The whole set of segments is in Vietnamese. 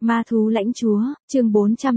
Ma thú lãnh chúa, chương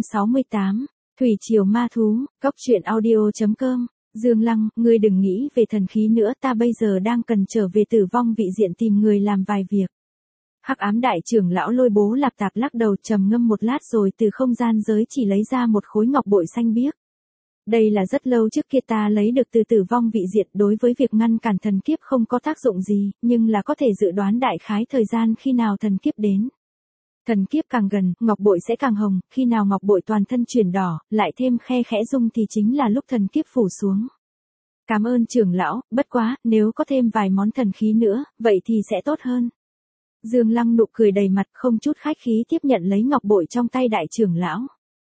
468, Thủy triều ma thú, Cốc truyện audio.com, Dương Lăng, ngươi đừng nghĩ về thần khí nữa, ta bây giờ đang cần trở về Tử Vong vị diện tìm người làm vài việc. Hắc ám đại trưởng lão Lôi Bố Lạp Tạp lắc đầu trầm ngâm một lát rồi từ không gian giới chỉ lấy ra một khối ngọc bội xanh biếc. Đây là rất lâu trước kia ta lấy được từ Tử Vong vị diện, đối với việc ngăn cản thần kiếp không có tác dụng gì, nhưng là có thể dự đoán đại khái thời gian khi nào thần kiếp đến. Thần kiếp càng gần, ngọc bội sẽ càng hồng, khi nào ngọc bội toàn thân chuyển đỏ, lại thêm khe khẽ rung thì chính là lúc thần kiếp phủ xuống. Cảm ơn trưởng lão, bất quá, nếu có thêm vài món thần khí nữa, vậy thì sẽ tốt hơn. Dương Lăng nụ cười đầy mặt, không chút khách khí tiếp nhận lấy ngọc bội trong tay đại trưởng lão.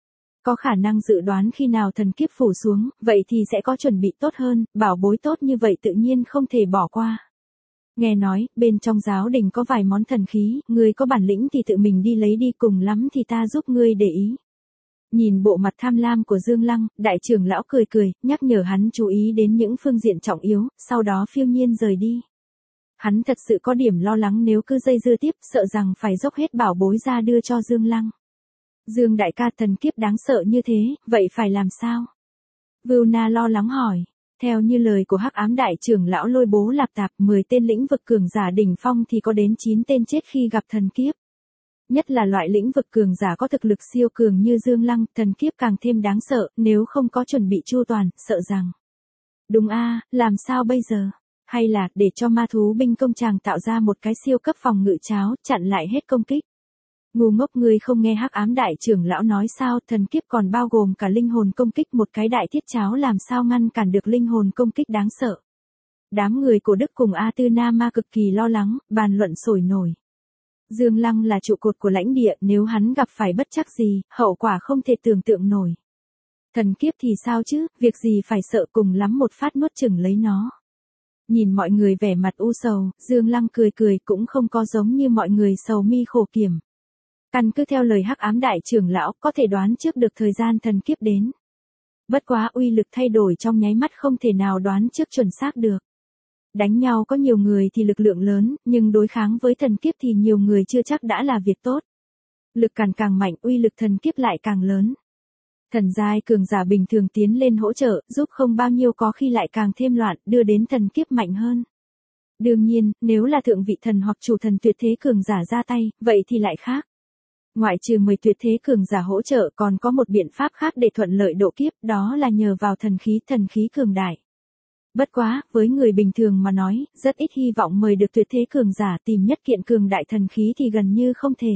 Có khả năng dự đoán khi nào thần kiếp phủ xuống, vậy thì sẽ có chuẩn bị tốt hơn, bảo bối tốt như vậy tự nhiên không thể bỏ qua. Nghe nói, bên trong giáo đình có vài món thần khí, ngươi có bản lĩnh thì tự mình đi lấy đi, cùng lắm thì ta giúp ngươi để ý. Nhìn bộ mặt tham lam của Dương Lăng, đại trưởng lão cười cười, nhắc nhở hắn chú ý đến những phương diện trọng yếu, sau đó phiêu nhiên rời đi. Hắn thật sự có điểm lo lắng nếu cứ dây dưa tiếp, sợ rằng phải dốc hết bảo bối ra đưa cho Dương Lăng. Dương đại ca, thần kiếp đáng sợ như thế, vậy phải làm sao? Vưu Na lo lắng hỏi. Theo như lời của Hắc ám đại trưởng lão Lôi Bố Lạp Tạp, 10 tên lĩnh vực cường giả đỉnh phong thì có đến 9 tên chết khi gặp thần kiếp. Nhất là loại lĩnh vực cường giả có thực lực siêu cường như Dương Lăng, thần kiếp càng thêm đáng sợ, nếu không có chuẩn bị chu toàn, sợ rằng. Đúng a, làm sao bây giờ? Hay là, để cho ma thú binh công chàng tạo ra một cái siêu cấp phòng ngự cháo, chặn lại hết công kích. Ngu ngốc, ngươi không nghe Hắc ám đại trưởng lão nói sao, thần kiếp còn bao gồm cả linh hồn công kích, một cái đại thiết cháo làm sao ngăn cản được linh hồn công kích đáng sợ. Đám người của Đức cùng A Tư Na Ma cực kỳ lo lắng, bàn luận sôi nổi. Dương Lăng là trụ cột của lãnh địa, nếu hắn gặp phải bất trắc gì, hậu quả không thể tưởng tượng nổi. Thần kiếp thì sao chứ, việc gì phải sợ, cùng lắm một phát nuốt chửng lấy nó. Nhìn mọi người vẻ mặt u sầu, Dương Lăng cười cười, cũng không có giống như mọi người sầu mi khổ kiểm. Căn cứ theo lời Hắc ám đại trưởng lão, có thể đoán trước được thời gian thần kiếp đến. Bất quá uy lực thay đổi trong nháy mắt, không thể nào đoán trước chuẩn xác được. Đánh nhau có nhiều người thì lực lượng lớn, nhưng đối kháng với thần kiếp thì nhiều người chưa chắc đã là việc tốt. Lực càn càng mạnh, uy lực thần kiếp lại càng lớn. Thần giai cường giả bình thường tiến lên hỗ trợ, giúp không bao nhiêu, có khi lại càng thêm loạn, đưa đến thần kiếp mạnh hơn. Đương nhiên, nếu là thượng vị thần hoặc chủ thần tuyệt thế cường giả ra tay, vậy thì lại khác. Ngoại trừ 10 tuyệt thế cường giả hỗ trợ, còn có một biện pháp khác để thuận lợi độ kiếp, đó là nhờ vào thần khí cường đại. Bất quá, với người bình thường mà nói, rất ít hy vọng mời được tuyệt thế cường giả, tìm nhất kiện cường đại thần khí thì gần như không thể.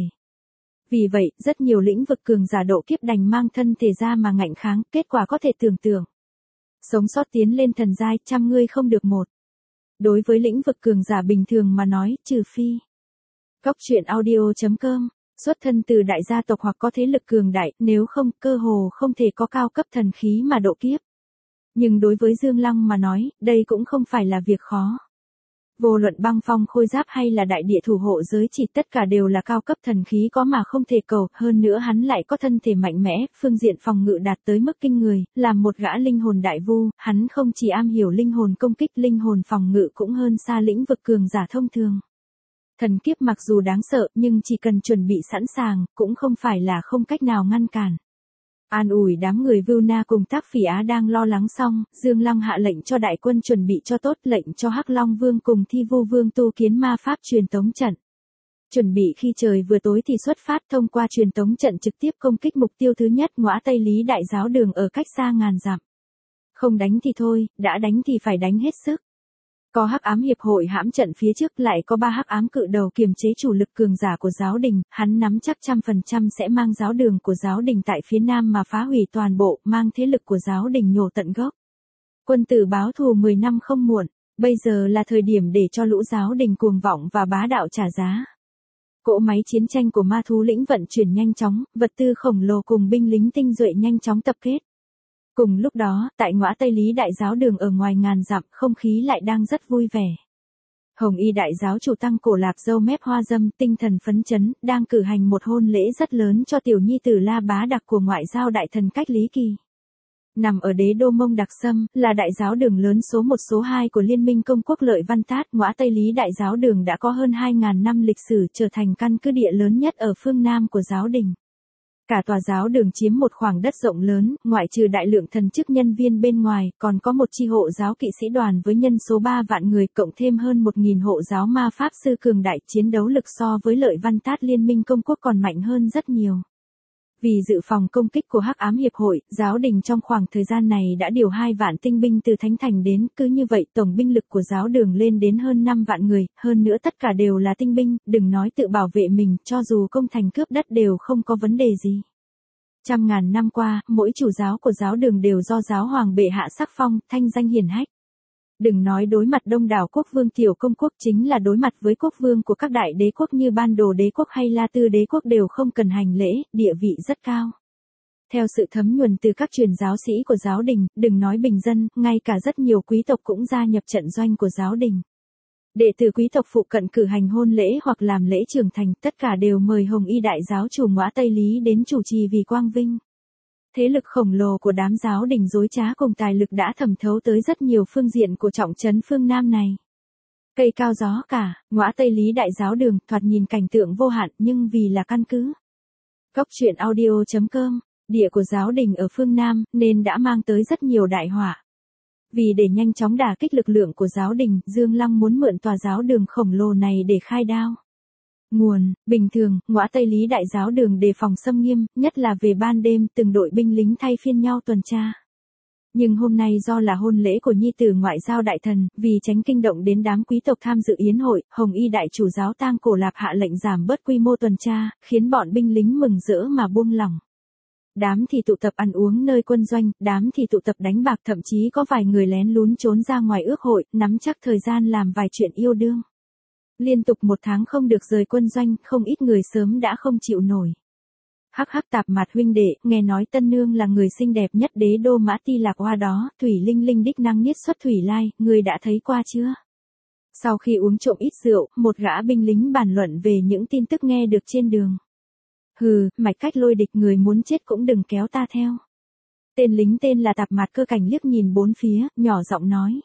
Vì vậy, rất nhiều lĩnh vực cường giả độ kiếp đành mang thân thể ra mà ngạnh kháng, kết quả có thể tưởng tượng. Sống sót tiến lên thần giai, 100 người không được một. Đối với lĩnh vực cường giả bình thường mà nói, trừ phi. Cốc truyện audio.com, xuất thân từ đại gia tộc hoặc có thế lực cường đại, nếu không, cơ hồ không thể có cao cấp thần khí mà độ kiếp. Nhưng đối với Dương Lăng mà nói, đây cũng không phải là việc khó. Vô luận băng phong khôi giáp hay là đại địa thủ hộ giới chỉ, tất cả đều là cao cấp thần khí có mà không thể cầu, hơn nữa hắn lại có thân thể mạnh mẽ, phương diện phòng ngự đạt tới mức kinh người, làm một gã linh hồn đại vu, hắn không chỉ am hiểu linh hồn công kích, linh hồn phòng ngự cũng hơn xa lĩnh vực cường giả thông thường. Thần kiếp mặc dù đáng sợ, nhưng chỉ cần chuẩn bị sẵn sàng, cũng không phải là không cách nào ngăn cản. An ủi đám người Vưu Na cùng Tác Phỉ Á đang lo lắng xong, Dương Lăng hạ lệnh cho đại quân chuẩn bị cho tốt, lệnh cho Hắc Long Vương cùng Thi Vu Vương tu kiến ma pháp truyền tống trận. Chuẩn bị khi trời vừa tối thì xuất phát, thông qua truyền tống trận trực tiếp công kích mục tiêu thứ nhất, Ngõa Tây Lý Đại Giáo Đường ở cách xa ngàn dặm. Không đánh thì thôi, đã đánh thì phải đánh hết sức. Có Hắc ám hiệp hội hãm trận phía trước, lại có 3 Hắc ám cự đầu kiềm chế chủ lực cường giả của giáo đình, hắn nắm chắc 100% sẽ mang giáo đường của giáo đình tại phía nam mà phá hủy toàn bộ, mang thế lực của giáo đình nhổ tận gốc. Quân tử báo thù 10 năm không muộn, bây giờ là thời điểm để cho lũ giáo đình cuồng vọng và bá đạo trả giá. Cỗ máy chiến tranh của ma thú lĩnh vận chuyển nhanh chóng, vật tư khổng lồ cùng binh lính tinh nhuệ nhanh chóng tập kết. Cùng lúc đó, tại Ngõa Tây Lý Đại Giáo Đường ở ngoài ngàn dặm, không khí lại đang rất vui vẻ. Hồng Y Đại Giáo chủ Tăng Cổ Lạp râu mép hoa dâm, tinh thần phấn chấn, đang cử hành một hôn lễ rất lớn cho tiểu nhi tử La Bá Đặc của ngoại giao đại thần Cách Lý Kỳ. Nằm ở đế đô Mông Đặc Sâm, là đại giáo đường lớn số 1 số 2 của Liên minh Công quốc Lợi Văn Tát, Ngõa Tây Lý đại giáo đường đã có hơn 2.000 năm lịch sử, trở thành căn cứ địa lớn nhất ở phương Nam của giáo đình. Cả tòa giáo đường chiếm một khoảng đất rộng lớn, ngoại trừ đại lượng thần chức nhân viên bên ngoài, còn có một chi hộ giáo kỵ sĩ đoàn với nhân số 3 vạn người, cộng thêm hơn 1.000 hộ giáo ma pháp sư cường đại, chiến đấu lực so với Lợi Văn Tát Liên minh Công quốc còn mạnh hơn rất nhiều. Vì dự phòng công kích của Hắc Ám Hiệp hội, giáo đình trong khoảng thời gian này đã điều 2 vạn tinh binh từ Thánh Thành đến, cứ như vậy tổng binh lực của giáo đường lên đến hơn 5 vạn người, hơn nữa tất cả đều là tinh binh, đừng nói tự bảo vệ mình, cho dù công thành cướp đất đều không có vấn đề gì. Trăm ngàn năm qua, mỗi chủ giáo của giáo đường đều do giáo hoàng bệ hạ sắc phong, thanh danh hiển hách. Đừng nói đối mặt đông đảo quốc vương tiểu công quốc, chính là đối mặt với quốc vương của các đại đế quốc như Ban Đồ đế quốc hay La Tư đế quốc đều không cần hành lễ, địa vị rất cao. Theo sự thấm nhuần từ các truyền giáo sĩ của giáo đình, đừng nói bình dân, ngay cả rất nhiều quý tộc cũng gia nhập trận doanh của giáo đình. Đệ tử quý tộc phụ cận cử hành hôn lễ hoặc làm lễ trưởng thành, tất cả đều mời Hồng Y đại giáo chủ Ngõa Tây Lý đến chủ trì vì quang vinh. Thế lực khổng lồ của đám giáo đình dối trá cùng tài lực đã thẩm thấu tới rất nhiều phương diện của trọng trấn phương Nam này. Cây cao gió cả, Ngõa Tây Lý đại giáo đường, thoạt nhìn cảnh tượng vô hạn nhưng vì là căn cứ. Góc truyện audio.com, địa của giáo đình ở phương Nam, nên đã mang tới rất nhiều đại họa. Vì để nhanh chóng đả kích lực lượng của giáo đình, Dương Lăng muốn mượn tòa giáo đường khổng lồ này để khai đao. Nguồn, bình thường, Ngõa Tây Lý đại giáo đường đề phòng xâm nghiêm, nhất là về ban đêm, từng đội binh lính thay phiên nhau tuần tra. Nhưng hôm nay do là hôn lễ của nhi tử ngoại giao đại thần, vì tránh kinh động đến đám quý tộc tham dự yến hội, Hồng Y đại chủ giáo Tang Cổ Lạp hạ lệnh giảm bớt quy mô tuần tra, khiến bọn binh lính mừng rỡ mà buông lỏng. Đám thì tụ tập ăn uống nơi quân doanh, đám thì tụ tập đánh bạc, thậm chí có vài người lén lún trốn ra ngoài ước hội, nắm chắc thời gian làm vài chuyện yêu đương. Liên tục 1 tháng không được rời quân doanh, không ít người sớm đã không chịu nổi. Hắc hắc Tạp Mạt huynh đệ, nghe nói tân nương là người xinh đẹp nhất đế đô Mã Ti Lạc Hoa đó, Thủy Linh Linh đích năng niết xuất thủy lai, người đã thấy qua chưa? Sau khi uống trộm ít rượu, một gã binh lính bàn luận về những tin tức nghe được trên đường. Hừ, Mạch Cách Lôi địch, người muốn chết cũng đừng kéo ta theo. Tên lính tên là Tạp Mạt Cơ Cảnh liếc nhìn bốn phía, nhỏ giọng nói.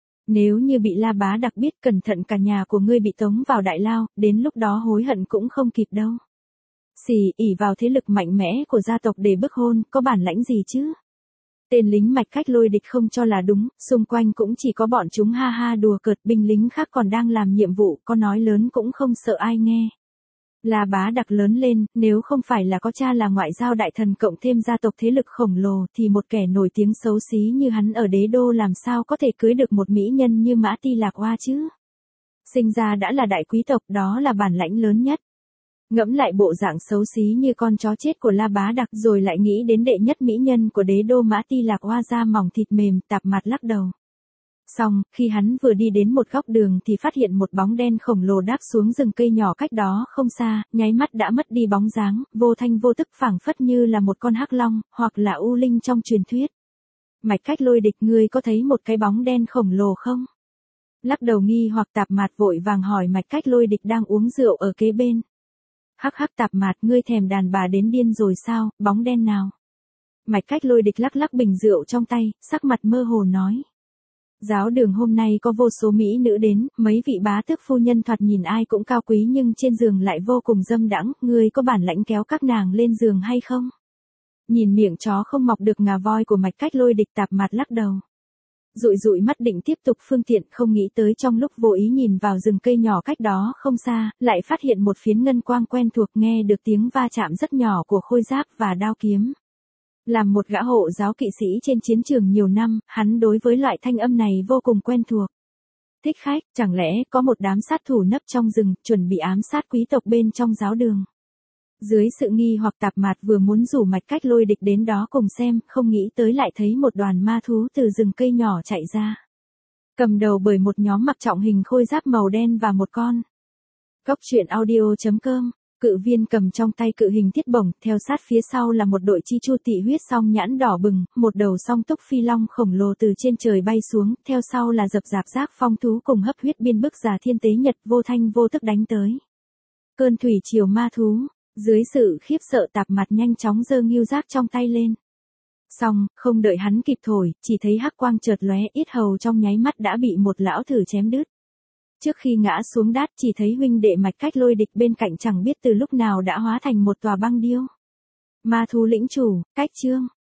Nếu như bị La Bá Đặc biết, cẩn thận cả nhà của ngươi bị tống vào đại lao, đến lúc đó hối hận cũng không kịp đâu. Xì, ỷ vào thế lực mạnh mẽ của gia tộc để bức hôn, có bản lãnh gì chứ? Tên lính Mạch Cách Lôi địch không cho là đúng, xung quanh cũng chỉ có bọn chúng ha ha đùa cợt, binh lính khác còn đang làm nhiệm vụ, có nói lớn cũng không sợ ai nghe. La Bá Đặc lớn lên, nếu không phải là có cha là ngoại giao đại thần cộng thêm gia tộc thế lực khổng lồ thì một kẻ nổi tiếng xấu xí như hắn ở đế đô làm sao có thể cưới được một mỹ nhân như Mã Ti Lạc Hoa chứ? Sinh ra đã là đại quý tộc, đó là bản lãnh lớn nhất. Ngẫm lại bộ dạng xấu xí như con chó chết của La Bá Đặc rồi lại nghĩ đến đệ nhất mỹ nhân của đế đô Mã Ti Lạc Hoa da mỏng thịt mềm, Tạp Mạt lắc đầu. Xong, khi hắn vừa đi đến một góc đường thì phát hiện một bóng đen khổng lồ đáp xuống rừng cây nhỏ cách đó không xa, nháy mắt đã mất đi bóng dáng, vô thanh vô tức phảng phất như là một con hắc long, hoặc là u linh trong truyền thuyết. Mạch Cách Lôi địch, ngươi có thấy một cái bóng đen khổng lồ không? Lắc đầu nghi hoặc, Tạp Mạt vội vàng hỏi Mạch Cách Lôi địch đang uống rượu ở kế bên. Hắc hắc Tạp Mạt, ngươi thèm đàn bà đến điên rồi sao, bóng đen nào? Mạch Cách Lôi địch lắc lắc bình rượu trong tay, sắc mặt mơ hồ nói. Giáo đường hôm nay có vô số mỹ nữ đến, mấy vị bá tước phu nhân thoạt nhìn ai cũng cao quý nhưng trên giường lại vô cùng dâm đãng, ngươi có bản lãnh kéo các nàng lên giường hay không? Nhìn miệng chó không mọc được ngà voi của Mạch Cách Lôi địch, Tạp Mạt lắc đầu. Dụi dụi mắt định tiếp tục phương tiện, không nghĩ tới trong lúc vô ý nhìn vào rừng cây nhỏ cách đó không xa, lại phát hiện một phiến ngân quang quen thuộc, nghe được tiếng va chạm rất nhỏ của khôi giáp và đao kiếm. Làm một gã hộ giáo kỵ sĩ trên chiến trường nhiều năm, hắn đối với loại thanh âm này vô cùng quen thuộc. Thích khách, chẳng lẽ có một đám sát thủ nấp trong rừng, chuẩn bị ám sát quý tộc bên trong giáo đường. Dưới sự nghi hoặc, Tạp Mạt vừa muốn rủ Mạch Cách Lôi địch đến đó cùng xem, không nghĩ tới lại thấy một đoàn ma thú từ rừng cây nhỏ chạy ra. Cầm đầu bởi một nhóm mặc trọng hình khôi giáp màu đen và một con. Góc truyện audio.com, cự viên cầm trong tay cự hình thiết bổng, theo sát phía sau là một đội chi chu tị huyết song nhãn đỏ bừng, một đầu song túc phi long khổng lồ từ trên trời bay xuống, theo sau là dập dạp giác phong thú cùng hấp huyết biên bức già thiên tế nhật vô thanh vô tức đánh tới. Cơn thủy triều ma thú. Dưới sự khiếp sợ, Tạp Mạt nhanh chóng giơ ngưu giác trong tay lên. Xong, không đợi hắn kịp thổi, chỉ thấy hắc quang chợt lóe, yết hầu trong nháy mắt đã bị một lão thử chém đứt. Trước khi ngã xuống đát chỉ thấy huynh đệ Mạch Cách Lôi địch bên cạnh chẳng biết từ lúc nào đã hóa thành một tòa băng điêu. Ma thú lĩnh chủ, Cách Chương.